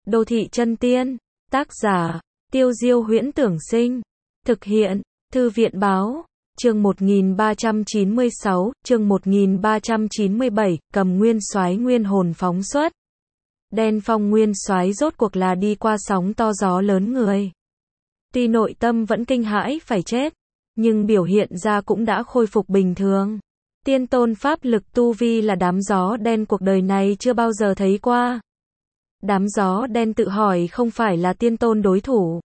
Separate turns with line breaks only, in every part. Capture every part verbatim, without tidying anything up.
Đô thị chân tiên. Tác giả, Tiêu Diêu Huyễn Tưởng Sinh. Thực hiện, Thư viện Báo. Chương một nghìn ba trăm chín mươi sáu, chương một nghìn ba trăm chín mươi bảy, Cầm Nguyên Soái nguyên hồn phóng xuất. Đen Phong Nguyên Soái rốt cuộc là đi qua sóng to gió lớn người. Tuy nội tâm vẫn kinh hãi phải chết, nhưng biểu hiện ra cũng đã khôi phục bình thường. Tiên tôn pháp lực tu vi là đám gió đen cuộc đời này chưa bao giờ thấy qua. Đám gió đen tự hỏi không phải là tiên tôn đối thủ.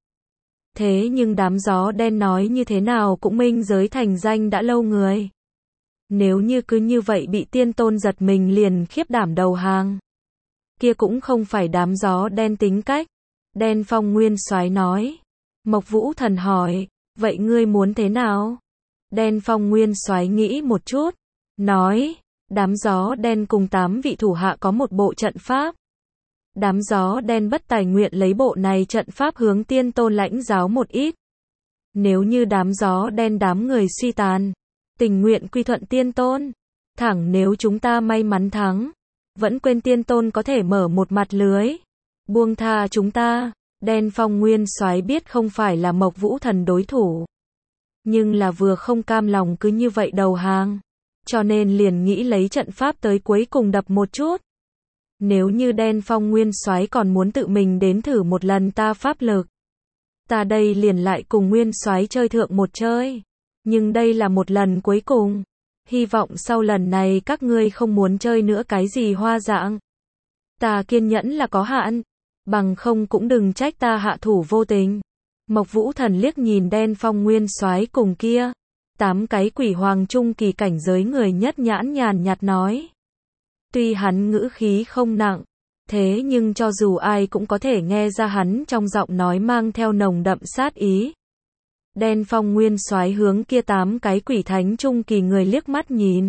Thế nhưng đám gió đen nói như thế nào cũng minh giới thành danh đã lâu người. Nếu như cứ như vậy bị tiên tôn giật mình liền khiếp đảm đầu hàng. Kia cũng không phải đám gió đen tính cách. Đen Phong Nguyên Soái nói. Mộc Vũ Thần hỏi, vậy ngươi muốn thế nào? Đen Phong Nguyên Soái nghĩ một chút, nói, đám gió đen cùng tám vị thủ hạ có một bộ trận pháp. Đám gió đen bất tài nguyện lấy bộ này trận pháp hướng tiên tôn lãnh giáo một ít. Nếu như đám gió đen đám người suy tàn, tình nguyện quy thuận tiên tôn. Thẳng nếu chúng ta may mắn thắng, vẫn quên tiên tôn có thể mở một mặt lưới, buông tha chúng ta. Đen Phong Nguyên Soái biết không phải là Mộc Vũ Thần đối thủ, nhưng là vừa không cam lòng cứ như vậy đầu hàng, cho nên liền nghĩ lấy trận pháp tới cuối cùng đập một chút. Nếu như Đen Phong Nguyên Soái còn muốn tự mình đến thử một lần ta pháp lực, ta đây liền lại cùng Nguyên Soái chơi thượng một chơi, nhưng đây là một lần cuối cùng, hy vọng sau lần này các ngươi không muốn chơi nữa cái gì hoa dạng. Ta kiên nhẫn là có hạn, bằng không cũng đừng trách ta hạ thủ vô tình. Mộc Vũ Thần liếc nhìn Đen Phong Nguyên Soái cùng kia tám cái quỷ hoàng trung kỳ cảnh giới người nhất nhãn nhàn nhạt nói. Tuy hắn ngữ khí không nặng, thế nhưng cho dù ai cũng có thể nghe ra hắn trong giọng nói mang theo nồng đậm sát ý. Đen Phong Nguyên Soái hướng kia tám cái quỷ thánh trung kỳ người liếc mắt nhìn.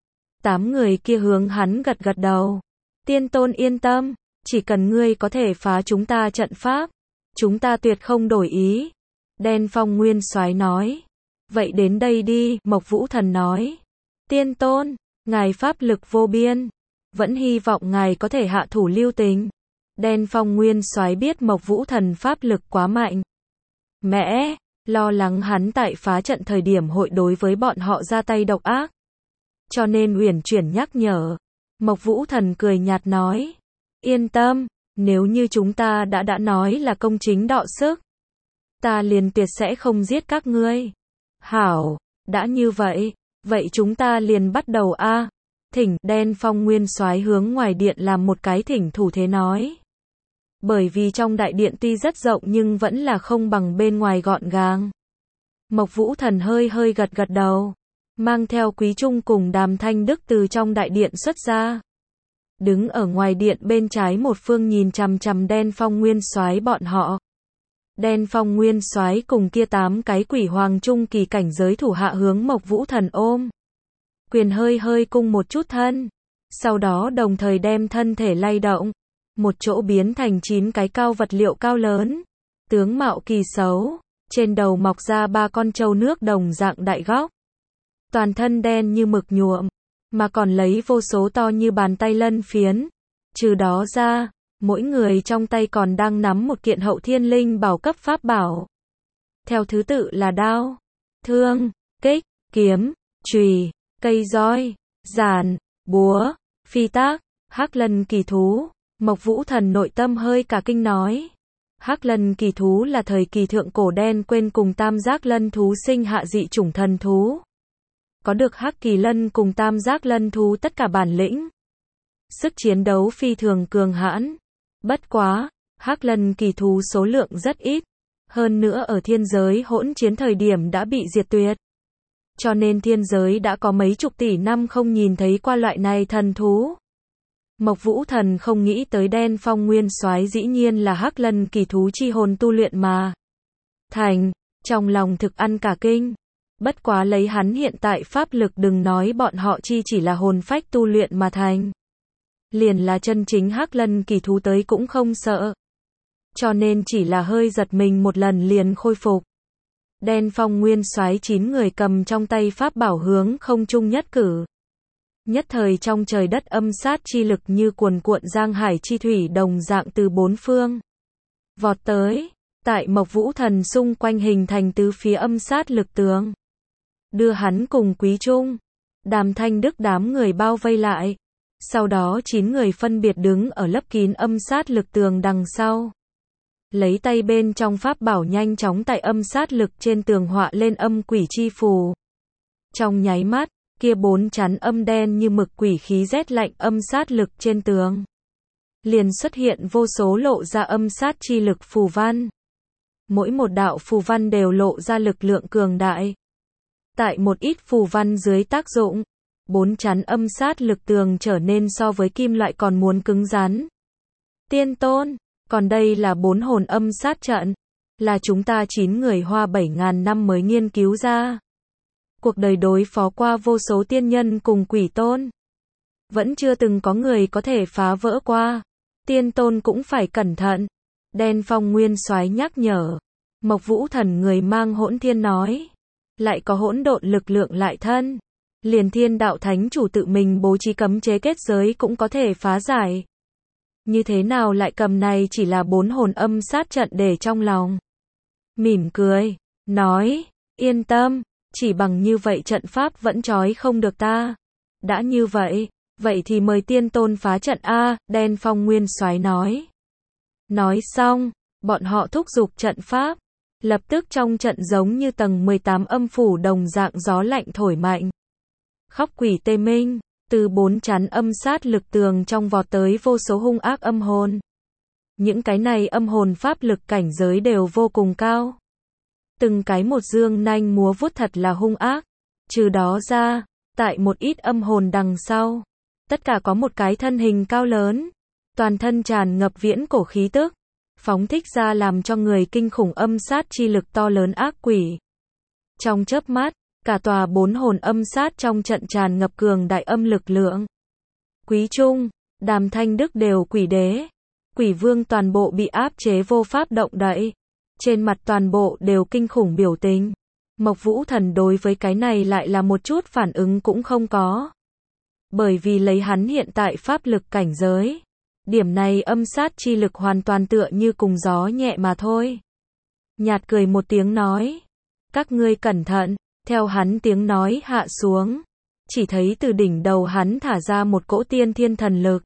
Tám người kia hướng hắn gật gật đầu. Tiên tôn yên tâm, chỉ cần ngươi có thể phá chúng ta trận pháp, chúng ta tuyệt không đổi ý. Đen Phong Nguyên Soái nói. Vậy đến đây đi, Mộc Vũ Thần nói. Tiên tôn, ngài pháp lực vô biên, vẫn hy vọng ngài có thể hạ thủ lưu tình. Đen Phong Nguyên Soái biết Mộc Vũ Thần pháp lực quá mạnh mẽ, lo lắng hắn tại phá trận thời điểm hội đối với bọn họ ra tay độc ác, cho nên uyển chuyển nhắc nhở. Mộc Vũ Thần cười nhạt nói, yên tâm, nếu như chúng ta đã đã nói là công chính đọ sức, ta liền tuyệt sẽ không giết các ngươi. Hảo, đã như vậy, vậy chúng ta liền bắt đầu a. Thỉnh. Đen Phong Nguyên Soái hướng ngoài điện làm một cái thỉnh thủ thế nói. Bởi vì trong đại điện tuy rất rộng nhưng vẫn là không bằng bên ngoài gọn gàng. Mộc Vũ Thần hơi hơi gật gật đầu, mang theo Quý Trung cùng Đàm Thanh Đức từ trong đại điện xuất ra. Đứng ở ngoài điện bên trái một phương nhìn chằm chằm Đen Phong Nguyên Soái bọn họ. Đen Phong Nguyên Soái cùng kia tám cái quỷ hoàng trung kỳ cảnh giới thủ hạ hướng Mộc Vũ Thần ôm quyền hơi hơi cung một chút thân, sau đó đồng thời đem thân thể lay động, một chỗ biến thành chín cái cao vật liệu cao lớn, tướng mạo kỳ xấu, trên đầu mọc ra ba con trâu nước đồng dạng đại góc, toàn thân đen như mực nhuộm, mà còn lấy vô số to như bàn tay lân phiến. Trừ đó ra, mỗi người trong tay còn đang nắm một kiện hậu thiên linh bảo cấp pháp bảo. Theo thứ tự là đao, thương, kích, kiếm, chùy, cây roi, giàn, búa, phi tác, Hắc Lân kỳ thú. Mộc Vũ Thần nội tâm hơi cả kinh nói. Hắc Lân kỳ thú là thời kỳ thượng cổ đen quên cùng tam giác lân thú sinh hạ dị chủng thần thú. Có được Hắc Kỳ Lân cùng tam giác lân thú tất cả bản lĩnh. Sức chiến đấu phi thường cường hãn. Bất quá, Hắc Lân kỳ thú số lượng rất ít. Hơn nữa ở thiên giới hỗn chiến thời điểm đã bị diệt tuyệt. Cho nên thiên giới đã có mấy chục tỷ năm không nhìn thấy qua loại này thần thú. Mộc Vũ Thần không nghĩ tới Đen Phong Nguyên Soái dĩ nhiên là Hắc Lân kỳ thú chi hồn tu luyện mà thành, trong lòng thực ăn cả kinh. Bất quá lấy hắn hiện tại pháp lực đừng nói bọn họ chi chỉ là hồn phách tu luyện mà thành. Liền là chân chính Hắc Lân kỳ thú tới cũng không sợ. Cho nên chỉ là hơi giật mình một lần liền khôi phục. Đen Phong Nguyên Soái chín người cầm trong tay pháp bảo hướng không trung nhất cử. Nhất thời trong trời đất âm sát chi lực như cuồn cuộn giang hải chi thủy đồng dạng từ bốn phương vọt tới, tại Mộc Vũ Thần xung quanh hình thành tứ phía âm sát lực tường, đưa hắn cùng Quý Trung, Đàm Thanh Đức đám người bao vây lại. Sau đó chín người phân biệt đứng ở lấp kín âm sát lực tường đằng sau, lấy tay bên trong pháp bảo nhanh chóng tại âm sát lực trên tường họa lên âm quỷ chi phù. Trong nháy mắt, kia bốn chắn âm đen như mực quỷ khí rét lạnh âm sát lực trên tường liền xuất hiện vô số lộ ra âm sát chi lực phù văn. Mỗi một đạo phù văn đều lộ ra lực lượng cường đại. Tại một ít phù văn dưới tác dụng, bốn chắn âm sát lực tường trở nên so với kim loại còn muốn cứng rắn. Tiên Tôn, còn đây là bốn hồn âm sát trận, là chúng ta chín người hoa bảy ngàn năm mới nghiên cứu ra. Cuộc đời đối phó qua vô số tiên nhân cùng quỷ tôn, vẫn chưa từng có người có thể phá vỡ qua. Tiên Tôn cũng phải cẩn thận. Đen Phong Nguyên Soái nhắc nhở. Mộc Vũ Thần người mang Hỗn Thiên nói, lại có hỗn độn lực lượng lại thân, liền Thiên Đạo Thánh chủ tự mình bố trí cấm chế kết giới cũng có thể phá giải. Như thế nào lại cầm này chỉ là bốn hồn âm sát trận để trong lòng. Mỉm cười, nói, yên tâm, chỉ bằng như vậy trận pháp vẫn trói không được ta. Đã như vậy, vậy thì mời Tiên Tôn phá trận A, Đen Phong Nguyên Soái nói. Nói xong, bọn họ thúc giục trận pháp, lập tức trong trận giống như tầng mười tám âm phủ đồng dạng gió lạnh thổi mạnh. Khóc quỷ tê minh, từ bốn chắn âm sát lực tường trong vọt tới vô số hung ác âm hồn. Những cái này âm hồn pháp lực cảnh giới đều vô cùng cao. Từng cái một dương nanh múa vuốt thật là hung ác. Trừ đó ra, tại một ít âm hồn đằng sau, tất cả có một cái thân hình cao lớn, toàn thân tràn ngập viễn cổ khí tức, phóng thích ra làm cho người kinh khủng âm sát chi lực to lớn ác quỷ. Trong chớp mắt, cả tòa bốn hồn âm sát trong trận tràn ngập cường đại âm lực lượng. Quý Trung, Đàm Thanh Đức đều quỷ đế, quỷ vương toàn bộ bị áp chế vô pháp động đậy. Trên mặt toàn bộ đều kinh khủng biểu tình. Mộc Vũ Thần đối với cái này lại là một chút phản ứng cũng không có. Bởi vì lấy hắn hiện tại pháp lực cảnh giới, điểm này âm sát chi lực hoàn toàn tựa như cùng gió nhẹ mà thôi. Nhạt cười một tiếng nói, các ngươi cẩn thận. Theo hắn tiếng nói hạ xuống, chỉ thấy từ đỉnh đầu hắn thả ra một cỗ tiên thiên thần lực.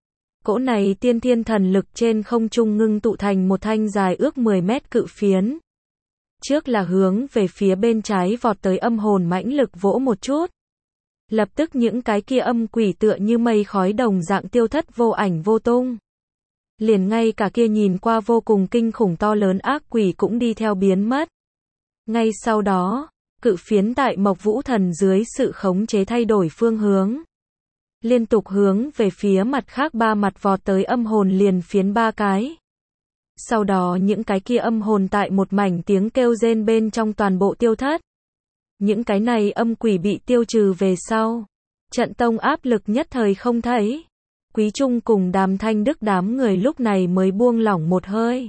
Cỗ này tiên thiên thần lực trên không trung ngưng tụ thành một thanh dài ước mười mét cự phiến. Trước là hướng về phía bên trái vọt tới âm hồn mãnh lực vỗ một chút. Lập tức những cái kia âm quỷ tựa như mây khói đồng dạng tiêu thất vô ảnh vô tung. Liền ngay cả kia nhìn qua vô cùng kinh khủng to lớn ác quỷ cũng đi theo biến mất. Ngay sau đó, cự phiến tại Mộc Vũ Thần dưới sự khống chế thay đổi phương hướng. Liên tục hướng về phía mặt khác ba mặt vọt tới âm hồn liền phiến ba cái. Sau đó những cái kia âm hồn tại một mảnh tiếng kêu rên bên trong toàn bộ tiêu thất. Những cái này âm quỷ bị tiêu trừ về sau. Trận tông áp lực nhất thời không thấy. Quý Trung cùng Đàm Thanh Đức đám người lúc này mới buông lỏng một hơi.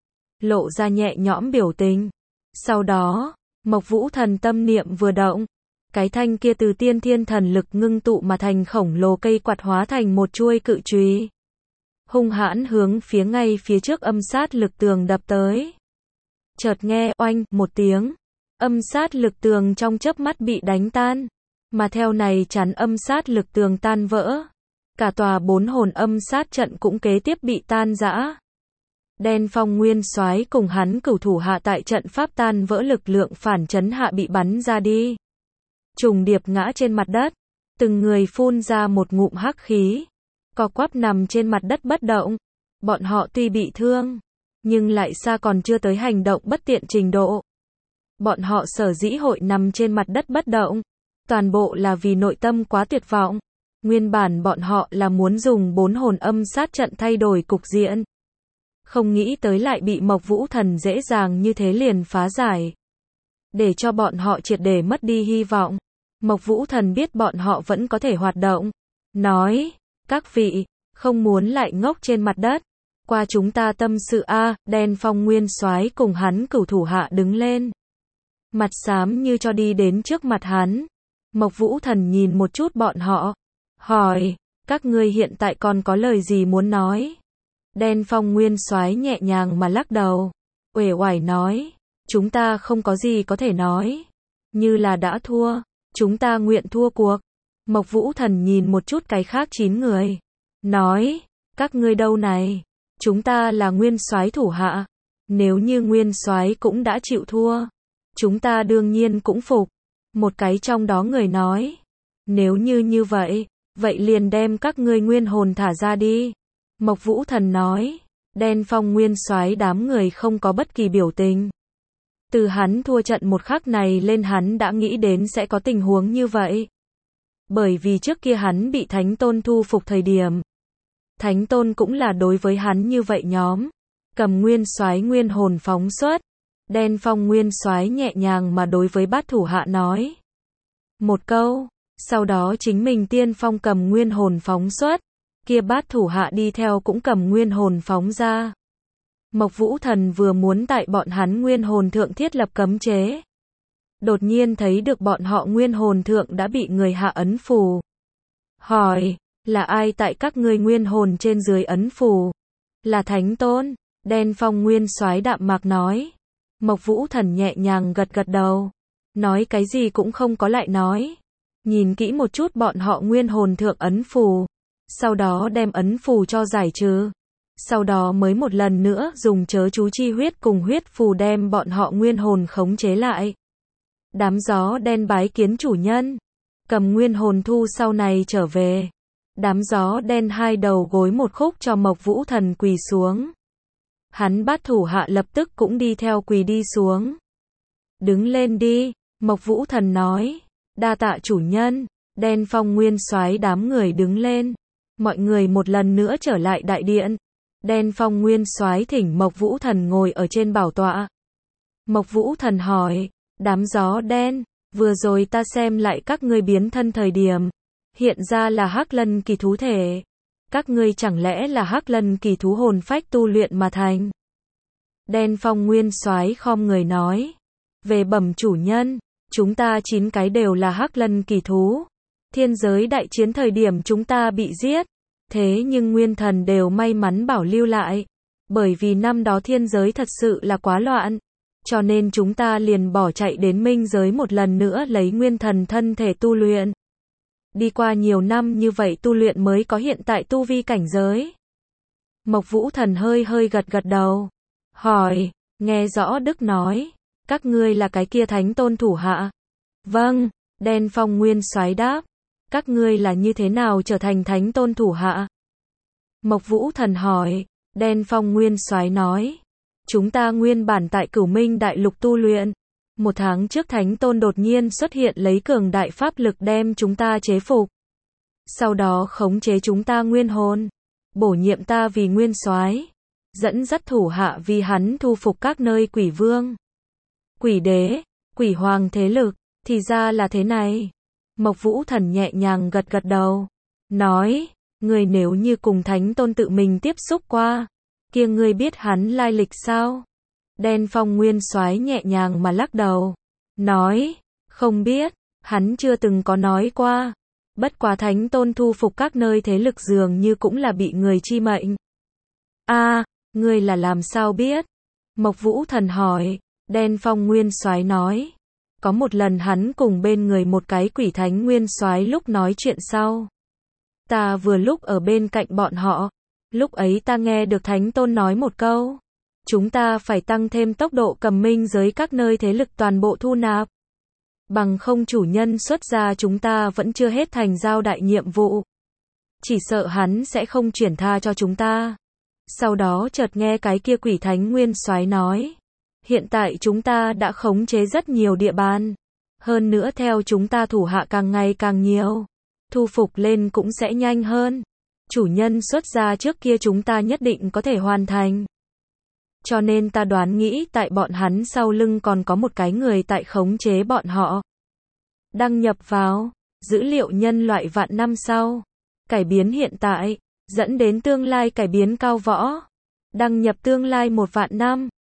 Lộ ra nhẹ nhõm biểu tình. Sau đó, Mộc Vũ Thần tâm niệm vừa động. Cái thanh kia từ tiên thiên thần lực ngưng tụ mà thành khổng lồ cây quạt hóa thành một chuôi cự chùy. Hung hãn hướng phía ngay phía trước âm sát lực tường đập tới. Chợt nghe oanh một tiếng, âm sát lực tường trong chớp mắt bị đánh tan, mà theo này chắn âm sát lực tường tan vỡ. Cả tòa bốn hồn âm sát trận cũng kế tiếp bị tan rã. Đen Phong Nguyên Soái cùng hắn cửu thủ hạ tại trận pháp tan vỡ lực lượng phản chấn hạ bị bắn ra đi. Trùng điệp ngã trên mặt đất, từng người phun ra một ngụm hắc khí, co quắp nằm trên mặt đất bất động. Bọn họ tuy bị thương, nhưng lại xa còn chưa tới hành động bất tiện trình độ. Bọn họ sở dĩ hội nằm trên mặt đất bất động, toàn bộ là vì nội tâm quá tuyệt vọng. Nguyên bản bọn họ là muốn dùng bốn hồn âm sát trận thay đổi cục diện. Không nghĩ tới lại bị Mộc Vũ Thần dễ dàng như thế liền phá giải. Để cho bọn họ triệt để mất đi hy vọng. Mộc Vũ Thần biết bọn họ vẫn có thể hoạt động. Nói, các vị, không muốn lại ngốc trên mặt đất. Qua chúng ta tâm sự a. Đen Phong Nguyên Soái cùng hắn cửu thủ hạ đứng lên. Mặt xám như cho đi đến trước mặt hắn. Mộc Vũ Thần nhìn một chút bọn họ. hỏi, các ngươi hiện tại còn có lời gì muốn nói? Đen Phong Nguyên Soái nhẹ nhàng mà lắc đầu, uể oải nói, chúng ta không có gì có thể nói, như là đã thua, chúng ta nguyện thua cuộc. Mộc Vũ Thần nhìn một chút cái khác chín người, nói, các ngươi đâu này, chúng ta là Nguyên Soái thủ hạ, nếu như Nguyên Soái cũng đã chịu thua, chúng ta đương nhiên cũng phục. Một cái trong đó người nói, nếu như như vậy, vậy liền đem các ngươi nguyên hồn thả ra đi. Mộc Vũ Thần nói, Đen Phong Nguyên Soái đám người không có bất kỳ biểu tình. Từ hắn thua trận một khắc này lên hắn đã nghĩ đến sẽ có tình huống như vậy. Bởi vì trước kia hắn bị Thánh Tôn thu phục thời điểm, Thánh Tôn cũng là đối với hắn như vậy nhóm. Cầm Nguyên Soái nguyên hồn phóng xuất. Đen Phong Nguyên Soái nhẹ nhàng mà đối với bát thủ hạ nói một câu, sau đó chính mình tiên phong cầm nguyên hồn phóng xuất, kia bát thủ hạ đi theo cũng cầm nguyên hồn phóng ra. Mộc Vũ Thần vừa muốn tại bọn hắn nguyên hồn thượng thiết lập cấm chế, đột nhiên thấy được bọn họ nguyên hồn thượng đã bị người hạ ấn phù. Hỏi, là ai tại các ngươi nguyên hồn trên dưới ấn phù? Là Thánh Tôn. Đen Phong Nguyên Soái đạm mạc nói. Mộc Vũ Thần nhẹ nhàng gật gật đầu, nói cái gì cũng không có lại nói. Nhìn kỹ một chút bọn họ nguyên hồn thượng ấn phù, sau đó đem ấn phù cho giải trừ. Sau đó mới một lần nữa dùng chớ chú chi huyết cùng huyết phù đem bọn họ nguyên hồn khống chế lại. Đám gió đen bái kiến chủ nhân, cầm nguyên hồn thu sau này trở về. Đám gió đen hai đầu gối một khúc cho Mộc Vũ Thần quỳ xuống. Hắn bát thủ hạ lập tức cũng đi theo quỳ đi xuống. Đứng lên đi, Mộc Vũ Thần nói, đa tạ chủ nhân. Đen Phong Nguyên Soái đám người đứng lên. Mọi người một lần nữa trở lại đại điện. Đen Phong Nguyên Soái thỉnh Mộc Vũ Thần ngồi ở trên bảo tọa. Mộc Vũ Thần hỏi, đám gió đen, vừa rồi ta xem lại các ngươi biến thân thời điểm, hiện ra là Hắc Lân kỳ thú thể. Các ngươi chẳng lẽ là Hắc Lân kỳ thú hồn phách tu luyện mà thành? Đen Phong Nguyên Soái khom người nói, về bẩm chủ nhân, chúng ta chín cái đều là Hắc Lân kỳ thú. Thiên giới đại chiến thời điểm chúng ta bị giết, thế nhưng nguyên thần đều may mắn bảo lưu lại, bởi vì năm đó thiên giới thật sự là quá loạn, cho nên chúng ta liền bỏ chạy đến minh giới một lần nữa lấy nguyên thần thân thể tu luyện. Đi qua nhiều năm như vậy tu luyện mới có hiện tại tu vi cảnh giới. Mộc Vũ Thần hơi hơi gật gật đầu, hỏi, nghe rõ Đức nói, các ngươi là cái kia Thánh Tôn thủ hạ? Vâng. Đen Phong Nguyên Soái đáp, các ngươi là như thế nào trở thành Thánh Tôn thủ hạ? Mộc Vũ Thần hỏi. Đen Phong Nguyên Soái nói, chúng ta nguyên bản tại Cửu Minh Đại Lục tu luyện, một tháng trước Thánh Tôn đột nhiên xuất hiện lấy cường đại pháp lực đem chúng ta chế phục. Sau đó khống chế chúng ta nguyên hồn, bổ nhiệm ta vì Nguyên Soái, dẫn dắt thủ hạ vì hắn thu phục các nơi quỷ vương, quỷ đế, quỷ hoàng thế lực, thì ra là thế này. Mộc Vũ Thần nhẹ nhàng gật gật đầu, nói, ngươi nếu như cùng Thánh Tôn tự mình tiếp xúc qua, kia ngươi biết hắn lai lịch sao? Đen Phong Nguyên Soái nhẹ nhàng mà lắc đầu, nói, không biết, hắn chưa từng có nói qua. Bất quá Thánh Tôn thu phục các nơi thế lực dường như cũng là bị người chi mệnh. A, à, ngươi là làm sao biết? Mộc Vũ Thần hỏi. Đen Phong Nguyên Soái nói, có một lần hắn cùng bên người một cái quỷ thánh nguyên soái lúc nói chuyện sau. Ta vừa lúc ở bên cạnh bọn họ, lúc ấy ta nghe được Thánh Tôn nói một câu, chúng ta phải tăng thêm tốc độ cầm minh giới các nơi thế lực toàn bộ thu nạp. Bằng không chủ nhân xuất ra chúng ta vẫn chưa hết thành giao đại nhiệm vụ. Chỉ sợ hắn sẽ không chuyển tha cho chúng ta. Sau đó chợt nghe cái kia quỷ thánh nguyên soái nói, hiện tại chúng ta đã khống chế rất nhiều địa bàn. Hơn nữa theo chúng ta thủ hạ càng ngày càng nhiều, thu phục lên cũng sẽ nhanh hơn. Chủ nhân xuất ra trước kia chúng ta nhất định có thể hoàn thành. Cho nên ta đoán nghĩ tại bọn hắn sau lưng còn có một cái người tại khống chế bọn họ. Đăng nhập vào dữ liệu nhân loại vạn năm sau, cải biến hiện tại, dẫn đến tương lai cải biến cao võ. Đăng nhập tương lai một vạn năm.